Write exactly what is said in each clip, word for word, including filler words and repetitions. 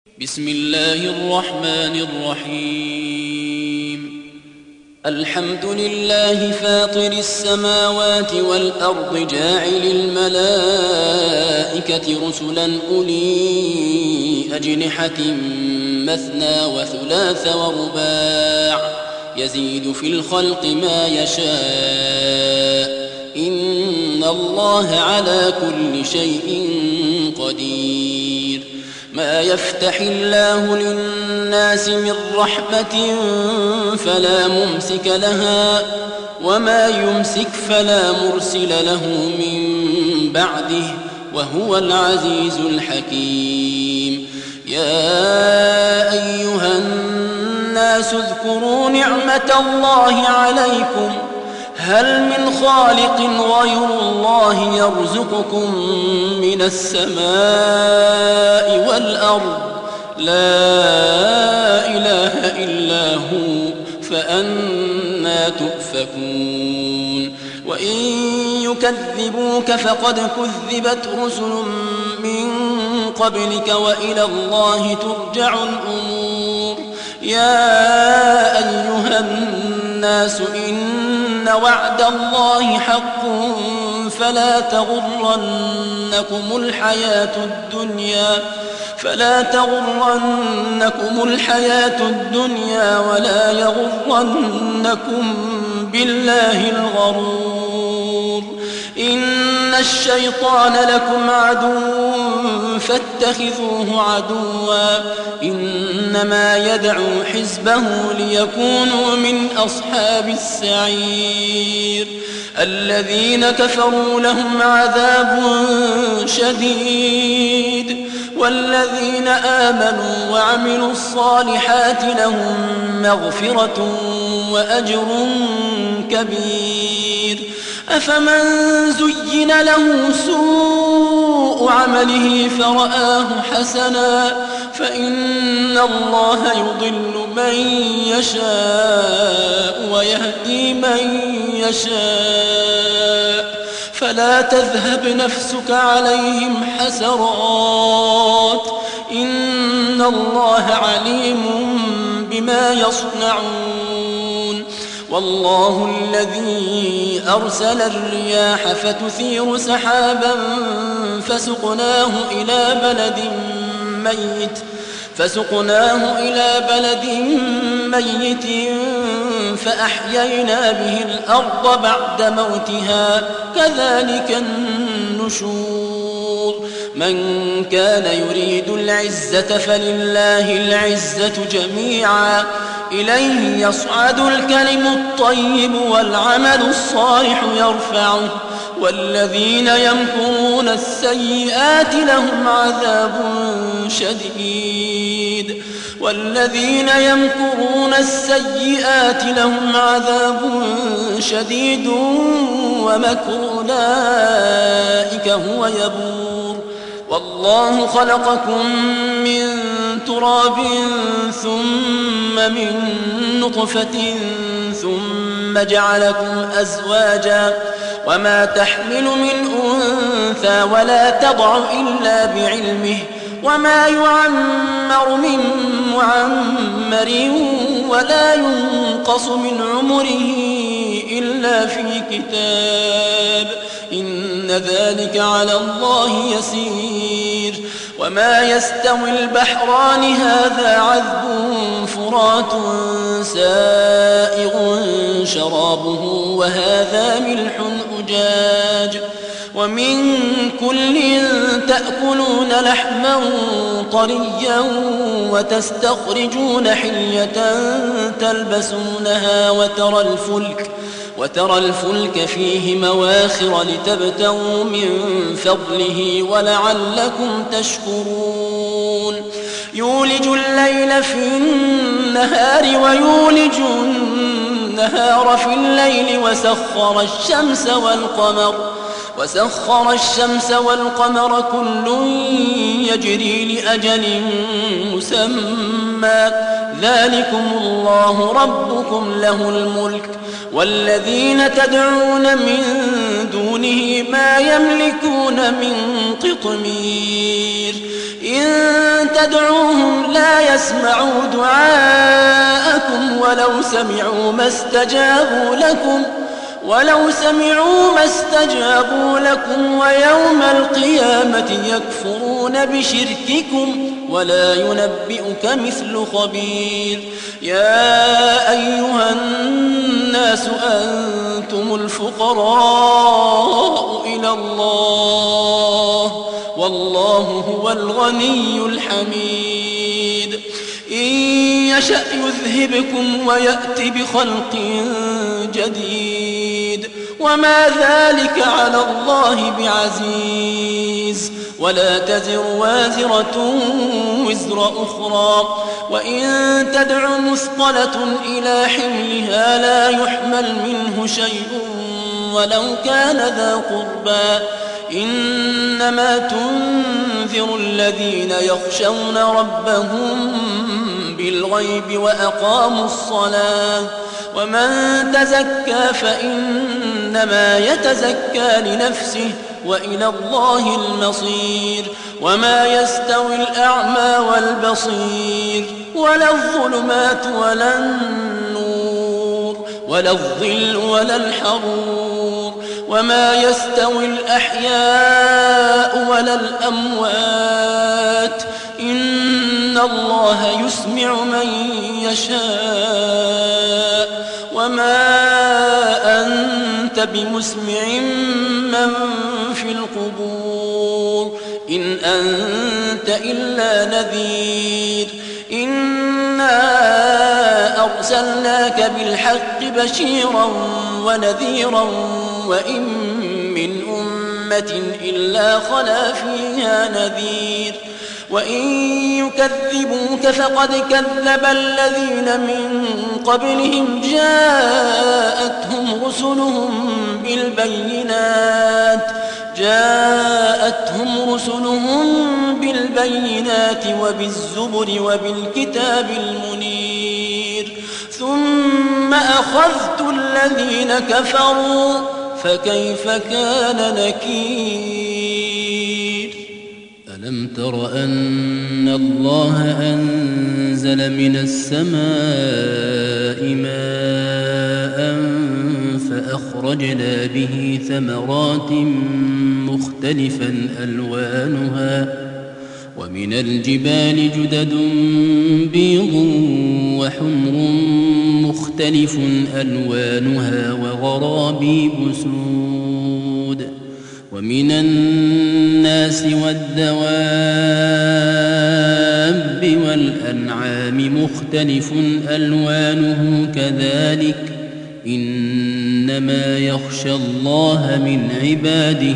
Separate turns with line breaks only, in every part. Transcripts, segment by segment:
بسم الله الرحمن الرحيم. الحمد لله فاطر السماوات والأرض جاعل الملائكة رسلا أولي أجنحة مثنى وثلاث ورباع يزيد في الخلق ما يشاء إن الله على كل شيء قدير. ما يفتح الله للناس من رحمة فلا ممسك لها وما يمسك فلا مرسل له من بعده وهو العزيز الحكيم. يا أيها الناس اذكروا نعمة الله عليكم هل من خالق غير الله يرزقكم من السماء والأرض لا إله إلا هو فأنى تؤفكون. وإن يكذبوك فقد كذبت رسل من قبلك وإلى الله ترجع الأمور. يا أيها الناس إن وعد الله حق فلا تغرنكم الحياة الدنيا فلا تغرنكم الحياة الدنيا ولا يغرنكم بالله الغرور. إن الشيطان لكم عدو فاتخذوه عدوا إنما يدعو حزبه ليكونوا من أصحاب السعير. الذين كفروا لهم عذاب شديد والذين آمنوا وعملوا الصالحات لهم مغفرة وأجر كبير. أفمن زين له سوء عمله فرآه حسنا فإن الله يضل من يشاء ويهدي من يشاء فلا تذهب نفسك عليهم حسرات إن الله عليم بما يصنعون. والله الذي أرسل الرياح فتثير سحابا فسقناه إلى بلد ميت فسقناه إلى بلد ميت فأحيينا به الأرض بعد موتها كذلك النشور. من كان يريد العزة فلله العزة جميعا إليه يصعد الكلم الطيب والعمل الصالح يرفعه والذين يمكرون السيئات لهم عذاب شديد والذين يمكرون السيئات لهم عذاب شديد ومكر أولئك هو يبور. والله خلقكم من تراب ثم من نطفة ثم جعلكم أزواجا وما تحمل من أنثى ولا تضع إلا بعلمه وما يعمر من معمر ولا ينقص من عمره إلا في كتاب إن ذلك على الله يسير. وما يستوي البحران هذا عذب فرات سائغ شرابه وهذا ملح أجاج ومن كل تأكلون لحما طريا وتستخرجون حلية تلبسونها وترى الفلك وترى الفلك فيه مواخر لتبتغوا من فضله ولعلكم تشكرون. يولج الليل في النهار ويولج النهار في الليل وسخر الشمس والقمر وسخر الشمس والقمر كل يجري لأجل مسمى ذلكم الله ربكم له الملك والذين تدعون من دونه ما يملكون من قطمير إن تدعوهم لا يسمعوا دعاءكم ولو سمعوا ما استجابوا لكم ولو سمعوا ما استجابوا لكم ويوم القيامة يكفرون بشرككم ولا ينبئك مثل خبير. يا أيها الناس أنتم الفقراء إلى الله والله هو الغني الحميد. إن يشأ يذهبكم ويأت بخلق جديد وما ذلك على الله بعزيز. ولا تزر وازرة وزر أخرى وإن تدع مثقلة إلى حملها لا يحمل منه شيء ولو كان ذا قربى إنما تنذر الذين يخشون ربهم بالغيب وأقاموا الصلاة ومن تزكى فإنما يتزكى لنفسه وإلى الله المصير. وما يستوي الأعمى والبصير ولا الظلمات ولا النور ولا الظل ولا الحرور وما يستوي الأحياء ولا الأموات إن الله يسمع من يشاء وما أنت بمسمع من في القبور إن أنت إلا نذير. إنا أرسلناك بالحق بشيرا ونذيرا وإن من أمة إلا خلا فيها نذير وإن يكذبوك فقد كذب الذين من قبلهم جاءتهم رسلهم بالبينات جاءتهم رسلهم بالبينات وبالزبر وبالكتاب المنير ثم أخذت الذين كفروا فكيف كان نكير.
ألم تر أن الله أنزل من السماء ماء فأخرجنا به ثمرات مختلفا ألوانها ومن الجبال جدد بيض وحمر مختلف ألوانها وغرابيب سود ومن الناس والدواب والأنعام مختلف ألوانه كذلك إنما يخشى الله من عباده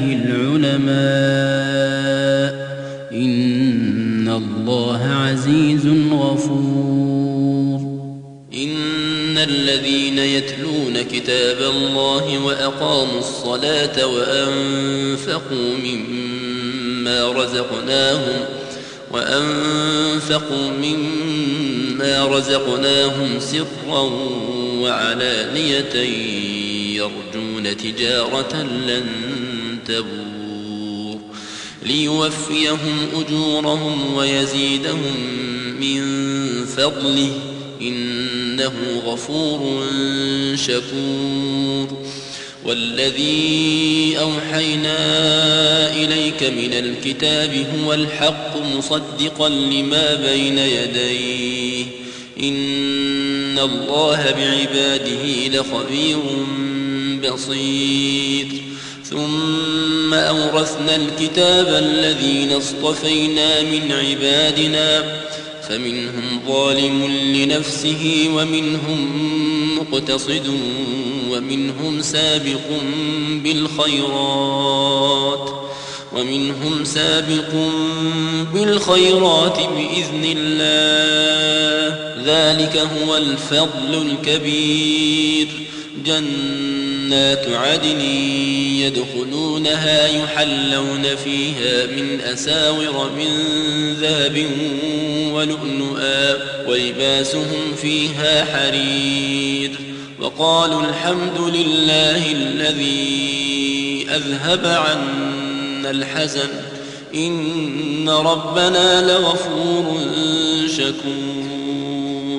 العلماء إن الله عزيز غفور.
إن الذين يتلون كتاب الله وأقاموا الصلاة وأنفقوا مما رزقناهم وأنفقوا مما رزقناهم سرا وعلانية يرجون تجارة لن تبور ليوفيهم أجورهم ويزيدهم من فضله إنه غفور شكور. والذي أوحينا إليك من الكتاب هو الحق مصدقا لما بين يديه إن الله بعباده لخبير بصير. ثم أورثنا الكتاب الذين اصطفينا من عبادنا فمنهم ظالم لنفسه ومنهم مقتصد ومنهم سابق بالخيرات ومنهم سابق بالخيرات بإذن الله ذلك هو الفضل الكبير. جنات عدن يدخلونها يحلون فيها من أساور من ذهب ولؤلؤا ولباسهم فيها حرير وقالوا الحمد لله الذي أذهب عنا الحزن إن ربنا لغفور شكور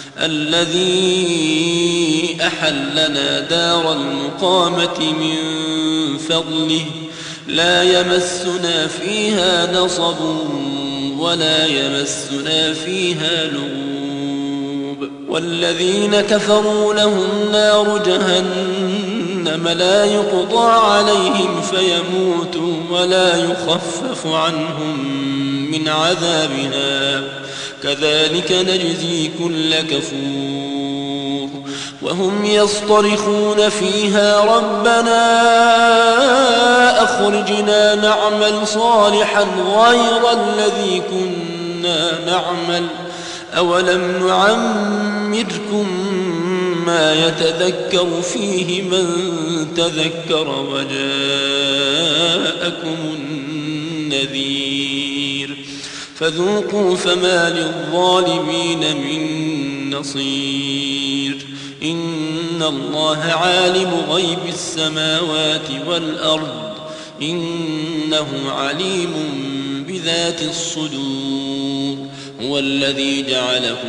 الذي أحلنا دار المقامة من فضله لا يمسنا فيها نصب ولا يمسنا فيها لغوب والذين كفروا لهم نار جهنم لا يقضى عليهم فيموتوا ولا يخفف عنهم من عذابها كذلك نجزي كل كفور وهم يصطرخون فيها ربنا أخرجنا نعمل صالحا غير الذي كنا نعمل أولم نعمركم ما يتذكر فيه من تذكر وجاءكم النذير فذوقوا فما للظالمين من نصير إن الله عالم غيب السماوات والأرض إنه عليم بذات الصدور هو الذي جعلكم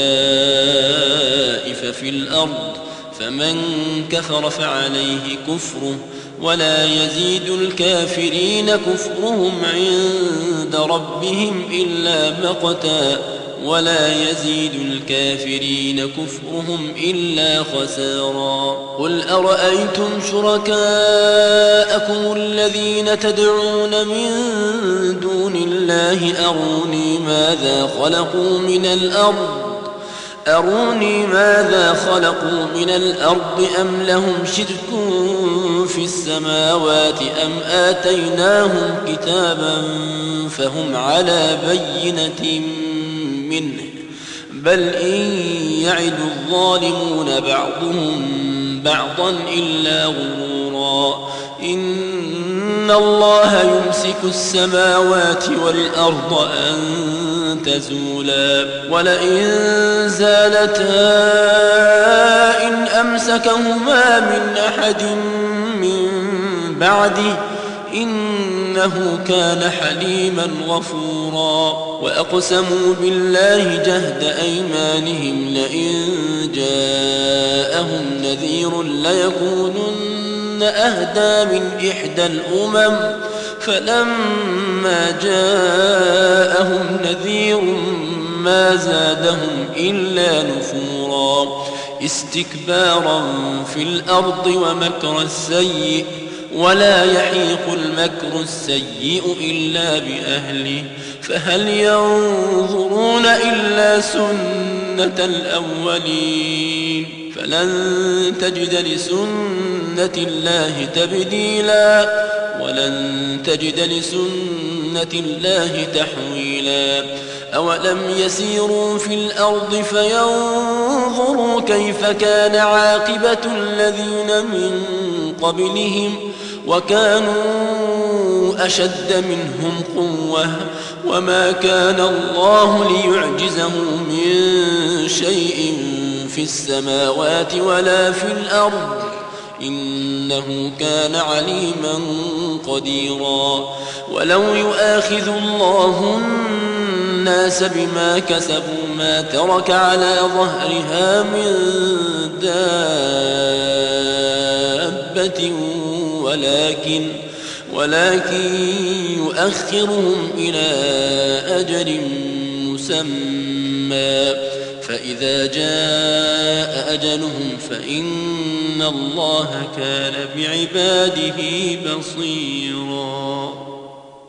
خلائف في الأرض فمن كفر فعليه كفره ولا يزيد الكافرين كفرهم عند ربهم إلا مقتا ولا يزيد الكافرين كفرهم إلا خسارا قل أرأيتم شركاءكم الذين تدعون من دون الله أروني ماذا خلقوا من الأرض أروني ماذا خلقوا من الأرض أم لهم شرك في السماوات أم آتيناهم كتابا فهم على بينة منه بل إن يعد الظالمون بعضهم بعضا إلا غرورا إن الله يمسك السماوات والأرض أن تزولا ولئن زالتا إن أمسكهما من أحد من بعده إنه كان حليما غفورا وأقسموا بالله جهد أيمانهم لئن جاءهم نذير ليكونن أهدى من إحدى الأمم فلما جاءهم نذير ما زادهم إلا نفورا استكبارا في الأرض ومكر السيء ولا يحيق المكر السيء إلا بأهله فهل ينظرون إلا سنة الأولين فلن تجد لسنة الله تبديلا ولن تجد لسنة الله تحويلا أولم يسيروا في الأرض فينظروا كيف كان عاقبة الذين من قبلهم وكانوا أشد منهم قوة وما كان الله ليعجزه من شيء في السماوات ولا في الأرض إنه كان عليما قديرا ولو يؤاخذ الله الناس بما كسبوا ما ترك على ظهرها من دابة ولكن ولكن يؤخرهم إلى أجل مسمى فإذا جاء أجلهم فإن الله كان بعباده بصيراً